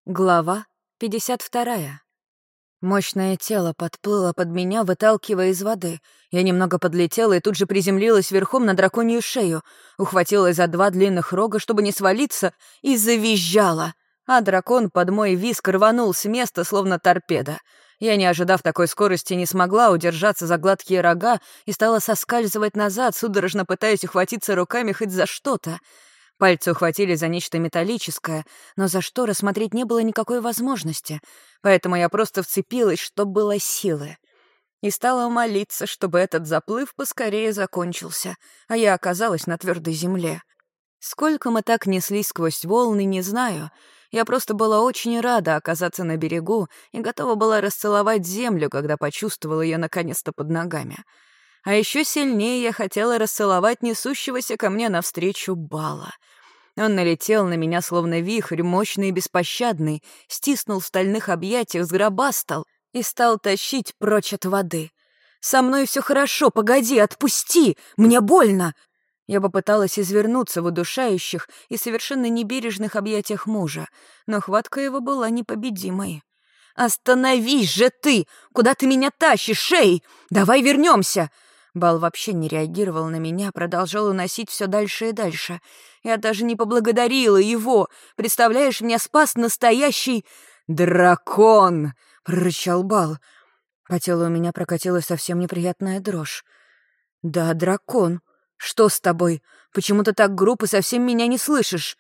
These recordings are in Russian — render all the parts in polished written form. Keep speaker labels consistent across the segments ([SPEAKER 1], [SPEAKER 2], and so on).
[SPEAKER 1] Глава 52. Мощное тело подплыло под меня, выталкивая из воды. Я немного подлетела и тут же приземлилась верхом на драконью шею, ухватилась за два длинных рога, чтобы не свалиться, и завизжала. А дракон под мой визг рванул с места, словно торпеда. Я, не ожидав такой скорости, не смогла удержаться за гладкие рога и стала соскальзывать назад, судорожно пытаясь ухватиться руками хоть за что-то. Пальцы ухватили за нечто металлическое, но за что рассмотреть не было никакой возможности, поэтому я просто вцепилась, что было силы. И стала молиться, чтобы этот заплыв поскорее закончился, а я оказалась на твердой земле. Сколько мы так неслись сквозь волны, не знаю. Я просто была очень рада оказаться на берегу и готова была расцеловать землю, когда почувствовала ее наконец-то под ногами. А еще сильнее я хотела расцеловать несущегося ко мне навстречу Бала. Он налетел на меня, словно вихрь, мощный и беспощадный, стиснул в стальных объятиях, сгробастал и стал тащить прочь от воды. «Со мной все хорошо, погоди, отпусти! Мне больно!» Я попыталась извернуться в удушающих и совершенно небережных объятиях мужа, но хватка его была непобедимой. «Остановись же ты! Куда ты меня тащишь, Шей? Давай вернемся!» Бал вообще не реагировал на меня, продолжал уносить все дальше и дальше. Я даже не поблагодарила его. Представляешь, меня спас настоящий дракон! Прорычал Бал. По телу у меня прокатилась совсем неприятная дрожь. Да, дракон. Что с тобой? Почему ты так груб и совсем меня не слышишь?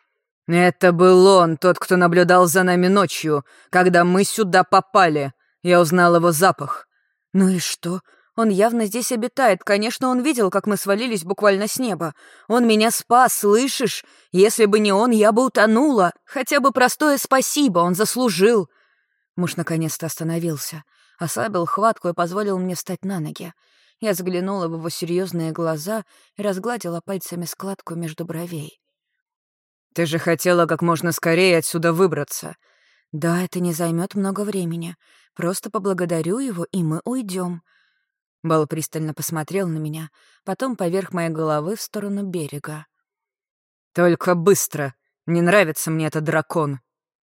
[SPEAKER 2] Это был он, тот, кто наблюдал за нами ночью, когда мы сюда попали. Я узнал его запах.
[SPEAKER 1] Ну и что? Он явно здесь обитает. Конечно, он видел, как мы свалились буквально с неба. Он меня спас, слышишь? Если бы не он, я бы утонула. Хотя бы простое спасибо, он заслужил. Муж наконец-то остановился, ослабил хватку и позволил мне встать на ноги. Я заглянула в его серьезные глаза и разгладила пальцами складку между бровей.
[SPEAKER 2] «Ты же хотела как можно скорее отсюда выбраться».
[SPEAKER 1] «Да, это не займет много времени. Просто поблагодарю его, и мы уйдем». Бал пристально посмотрел на меня, потом поверх моей головы в сторону берега.
[SPEAKER 2] «Только быстро! Не нравится мне этот дракон!»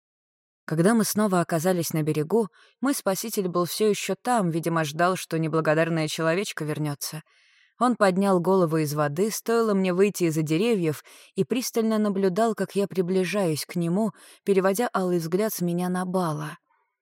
[SPEAKER 1] Когда мы снова оказались на берегу, мой спаситель был все еще там, видимо, ждал, что неблагодарная человечка вернется. Он поднял голову из воды, стоило мне выйти из-за деревьев, и пристально наблюдал, как я приближаюсь к нему, переводя алый взгляд с меня на Бала.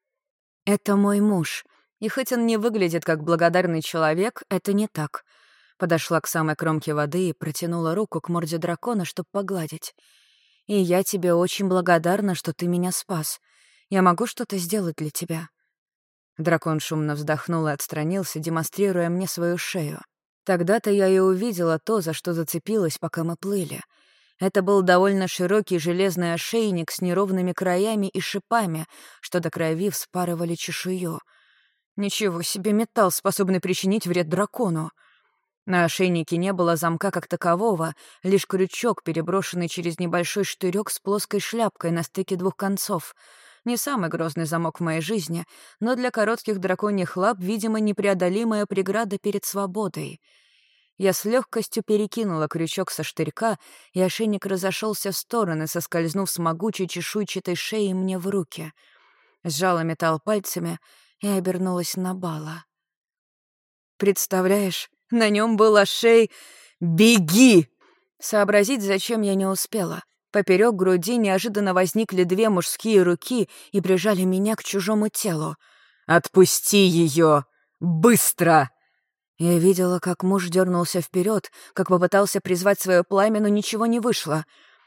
[SPEAKER 1] «Это мой муж, и хоть он не выглядит как благодарный человек, это не так». Подошла к самой кромке воды и протянула руку к морде дракона, чтобы погладить. «И я тебе очень благодарна, что ты меня спас. Я могу что-то сделать для тебя?» Дракон шумно вздохнул и отстранился, демонстрируя мне свою шею. Тогда-то я и увидела то, за что зацепилась, пока мы плыли. Это был довольно широкий железный ошейник с неровными краями и шипами, что до крови вспарывали чешую. Ничего себе металл, способный причинить вред дракону. На ошейнике не было замка как такового, лишь крючок, переброшенный через небольшой штырек с плоской шляпкой на стыке двух концов. Не самый грозный замок в моей жизни, но для коротких драконьих лап, видимо, непреодолимая преграда перед свободой. Я с легкостью перекинула крючок со штырька, и ошейник разошелся в стороны, соскользнув с могучей чешуйчатой шеи мне в руки. Сжала металл пальцами и обернулась на Бала. «Представляешь, на нем был ошей... Беги!» Сообразить, зачем я не успела. Поперек груди неожиданно возникли две мужские руки и прижали меня к чужому телу.
[SPEAKER 2] «Отпусти ее! Быстро!»
[SPEAKER 1] Я видела, как муж дернулся вперед, как попытался призвать свое пламя, но ничего не вышло.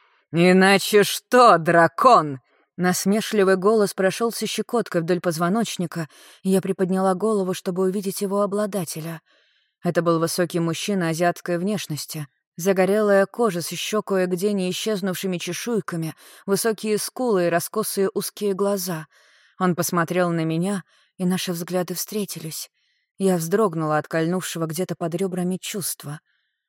[SPEAKER 2] «Иначе что, дракон?»
[SPEAKER 1] Насмешливый голос прошелся щекоткой вдоль позвоночника, и я приподняла голову, чтобы увидеть его обладателя. Это был высокий мужчина азиатской внешности. Загорелая кожа с еще кое-где не исчезнувшими чешуйками, высокие скулы и раскосые узкие глаза. Он посмотрел на меня, и наши взгляды встретились. Я вздрогнула от кольнувшего где-то под ребрами чувства.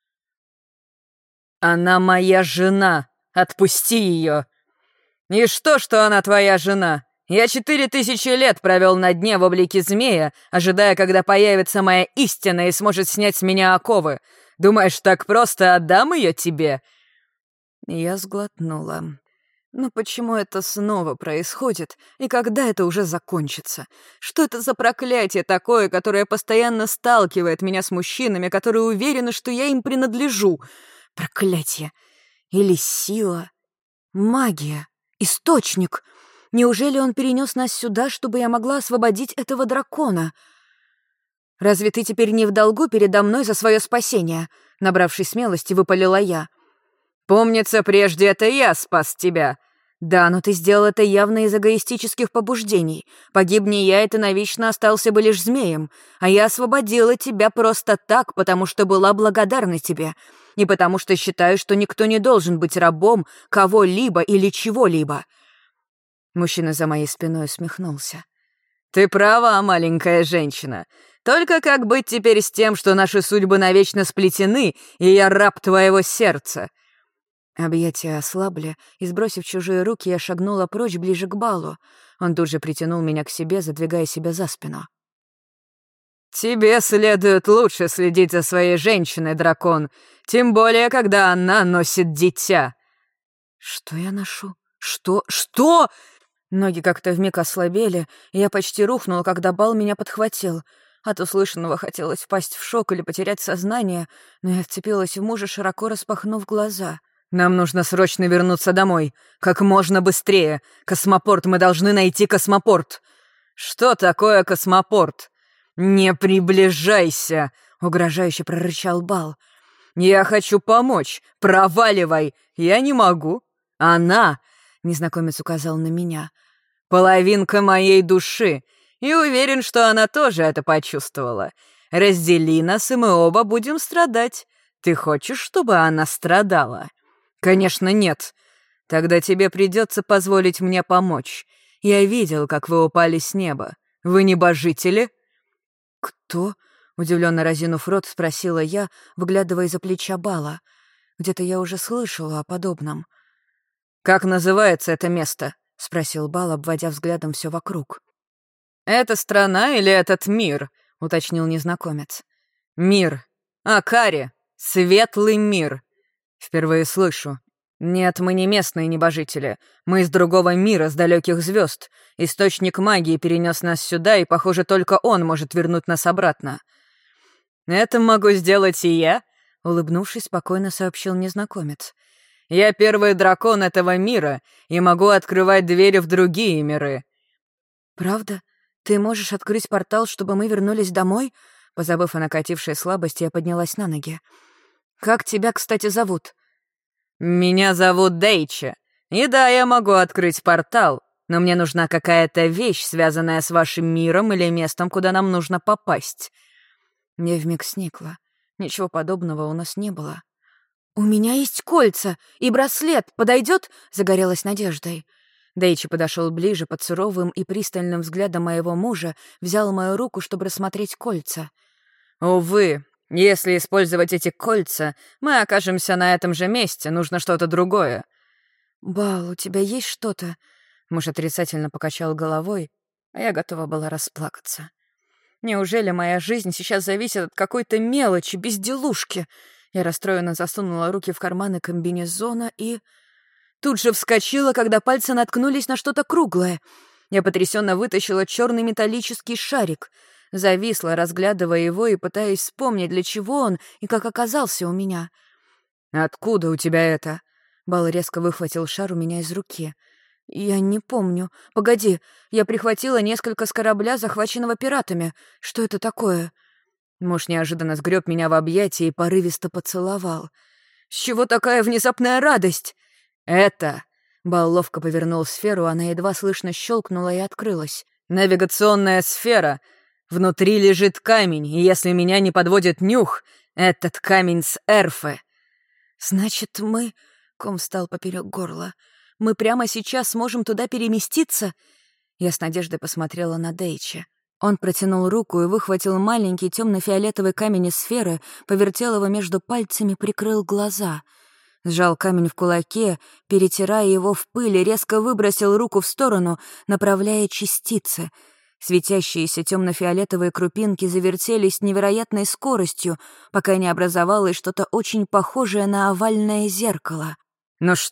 [SPEAKER 2] «Она моя жена! Отпусти ее!» «И что она твоя жена? Я 4000 лет провел на дне в облике змея, ожидая, когда появится моя истина и сможет снять с меня оковы. Думаешь, так просто отдам ее тебе?»
[SPEAKER 1] Я сглотнула. Но почему это снова происходит, и когда это уже закончится? Что это за проклятие такое, которое постоянно сталкивает меня с мужчинами, которые уверены, что я им принадлежу? Проклятие. Или сила. Магия. Источник. Неужели он перенес нас сюда, чтобы я могла освободить этого дракона? «Разве ты теперь не в долгу передо мной за свое спасение?» Набравшись смелости, выпалила я.
[SPEAKER 2] «Помнится, прежде это я спас тебя».
[SPEAKER 1] «Да, но ты сделал это явно из эгоистических побуждений. Погибни я, и ты навечно остался бы лишь змеем. А я освободила тебя просто так, потому что была благодарна тебе. И потому что считаю, что никто не должен быть рабом кого-либо или чего-либо». Мужчина за моей спиной усмехнулся.
[SPEAKER 2] «Ты права, маленькая женщина. Только как быть теперь с тем, что наши судьбы навечно сплетены, и я раб твоего сердца?»
[SPEAKER 1] Объятия ослабли, и, сбросив чужие руки, я шагнула прочь ближе к Балу. Он тут же притянул меня к себе, задвигая себя за спину.
[SPEAKER 2] «Тебе следует лучше следить за своей женщиной, дракон, тем более, когда она носит дитя».
[SPEAKER 1] «Что я ношу? Что?» Ноги как-то вмиг ослабели, и я почти рухнула, когда Бал меня подхватил. От услышанного хотелось впасть в шок или потерять сознание, но я вцепилась в мужа, широко распахнув глаза.
[SPEAKER 2] «Нам нужно срочно вернуться домой. Как можно быстрее. Космопорт, мы должны найти космопорт». «Что такое космопорт?» «Не приближайся!» — угрожающе прорычал Бал. «Я хочу помочь. Проваливай!» «Я не могу. Она...» — незнакомец указал на меня. «Половинка моей души. И уверен, что она тоже это почувствовала. Раздели нас, и мы оба будем страдать. Ты хочешь, чтобы она страдала?» «Конечно, нет. Тогда тебе придется позволить мне помочь. Я видел, как вы упали с неба. Вы небожители?»
[SPEAKER 1] «Кто?» — удивленно разинув рот, спросила я, выглядывая из-за плеча Бала. Где-то я уже слышала о подобном.
[SPEAKER 2] «Как называется это место?»
[SPEAKER 1] — спросил Бал, обводя взглядом все вокруг.
[SPEAKER 2] «Это страна или этот мир?» — уточнил незнакомец. «Мир. Акари. Светлый мир. Впервые слышу. Нет, мы не местные небожители. Мы из другого мира, с далеких звезд. Источник магии перенес нас сюда, и, похоже, только он может вернуть нас обратно». «Это могу сделать и я», — улыбнувшись, спокойно сообщил незнакомец. «Я первый дракон этого мира и могу открывать двери в другие миры».
[SPEAKER 1] «Правда? Ты можешь открыть портал, чтобы мы вернулись домой?» Позабыв о накатившей слабости, я поднялась на ноги. «Как тебя, кстати, зовут?»
[SPEAKER 2] «Меня зовут Дейчи. И да, я могу открыть портал, но мне нужна какая-то вещь, связанная с вашим миром или местом, куда нам нужно попасть».
[SPEAKER 1] Я вмиг сникла. Ничего подобного у нас не было. «У меня есть кольца и браслет. Подойдет?» — загорелась надеждой. Дейчи подошел ближе, под суровым и пристальным взглядом моего мужа, взял мою руку, чтобы рассмотреть кольца.
[SPEAKER 2] «Увы, если использовать эти кольца, мы окажемся на этом же месте, нужно что-то другое».
[SPEAKER 1] «Бал, у тебя есть что-то?» Муж отрицательно покачал головой, а я готова была расплакаться. «Неужели моя жизнь сейчас зависит от какой-то мелочи, безделушки?» Я расстроенно засунула руки в карманы комбинезона и... Тут же вскочила, когда пальцы наткнулись на что-то круглое. Я потрясенно вытащила черный металлический шарик. Зависла, разглядывая его и пытаясь вспомнить, для чего он и как оказался у меня.
[SPEAKER 2] «Откуда у тебя это?»
[SPEAKER 1] Бал резко выхватил шар у меня из руки. «Я не помню. Погоди, я прихватила несколько с корабля, захваченного пиратами. Что это такое?» Муж неожиданно сгреб меня в объятия и порывисто поцеловал. «С чего такая внезапная радость?»
[SPEAKER 2] «Это...»
[SPEAKER 1] Бал ловко повернул сферу, она едва слышно щелкнула и открылась.
[SPEAKER 2] «Навигационная сфера. Внутри лежит камень, и если меня не подводит нюх, этот камень с Эрфы».
[SPEAKER 1] «Значит, мы...» — ком встал поперек горла. «Мы прямо сейчас сможем туда переместиться?» Я с надеждой посмотрела на Дейчи. Он протянул руку и выхватил маленький темно-фиолетовый камень из сферы, повертел его между пальцами, прикрыл глаза. Сжал камень в кулаке, перетирая его в пыль, и резко выбросил руку в сторону, направляя частицы. Светящиеся темно-фиолетовые крупинки завертелись с невероятной скоростью, пока не образовалось что-то очень похожее на овальное зеркало.
[SPEAKER 2] «Ну что,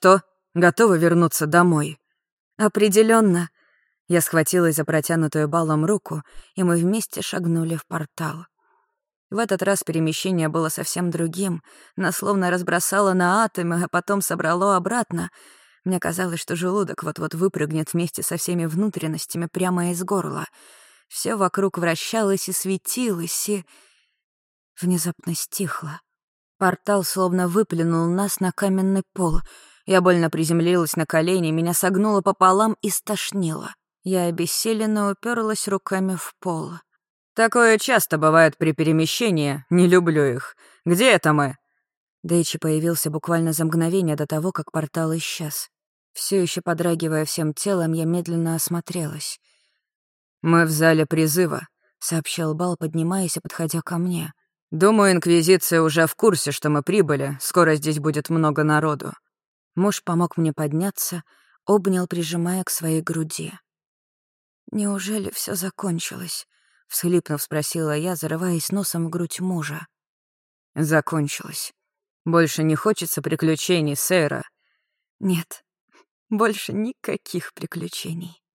[SPEAKER 2] Готова вернуться домой?»
[SPEAKER 1] Определенно. Я схватилась за протянутую балом руку, и мы вместе шагнули в портал. В этот раз перемещение было совсем другим. Нас словно разбросало на атомы, а потом собрало обратно. Мне казалось, что желудок вот-вот выпрыгнет вместе со всеми внутренностями прямо из горла. Все вокруг вращалось и светилось, и внезапно стихло. Портал словно выплюнул нас на каменный пол. Я больно приземлилась на колени, меня согнуло пополам и стошнило. Я обессиленно уперлась руками в пол.
[SPEAKER 2] «Такое часто бывает при перемещении, не люблю их. Где это мы?»
[SPEAKER 1] Дэйчи появился буквально за мгновение до того, как портал исчез. Все еще подрагивая всем телом, я медленно осмотрелась.
[SPEAKER 2] «Мы в зале призыва»,
[SPEAKER 1] — сообщил Бал, поднимаясь и подходя ко мне.
[SPEAKER 2] «Думаю, Инквизиция уже в курсе, что мы прибыли. Скоро здесь будет много народу».
[SPEAKER 1] Муж помог мне подняться, обнял, прижимая к своей груди. «Неужели все закончилось?» — всхлипнув, спросила я, зарываясь носом в грудь мужа.
[SPEAKER 2] «Закончилось. Больше не хочется приключений, Сейра?»
[SPEAKER 1] «Нет, больше никаких приключений».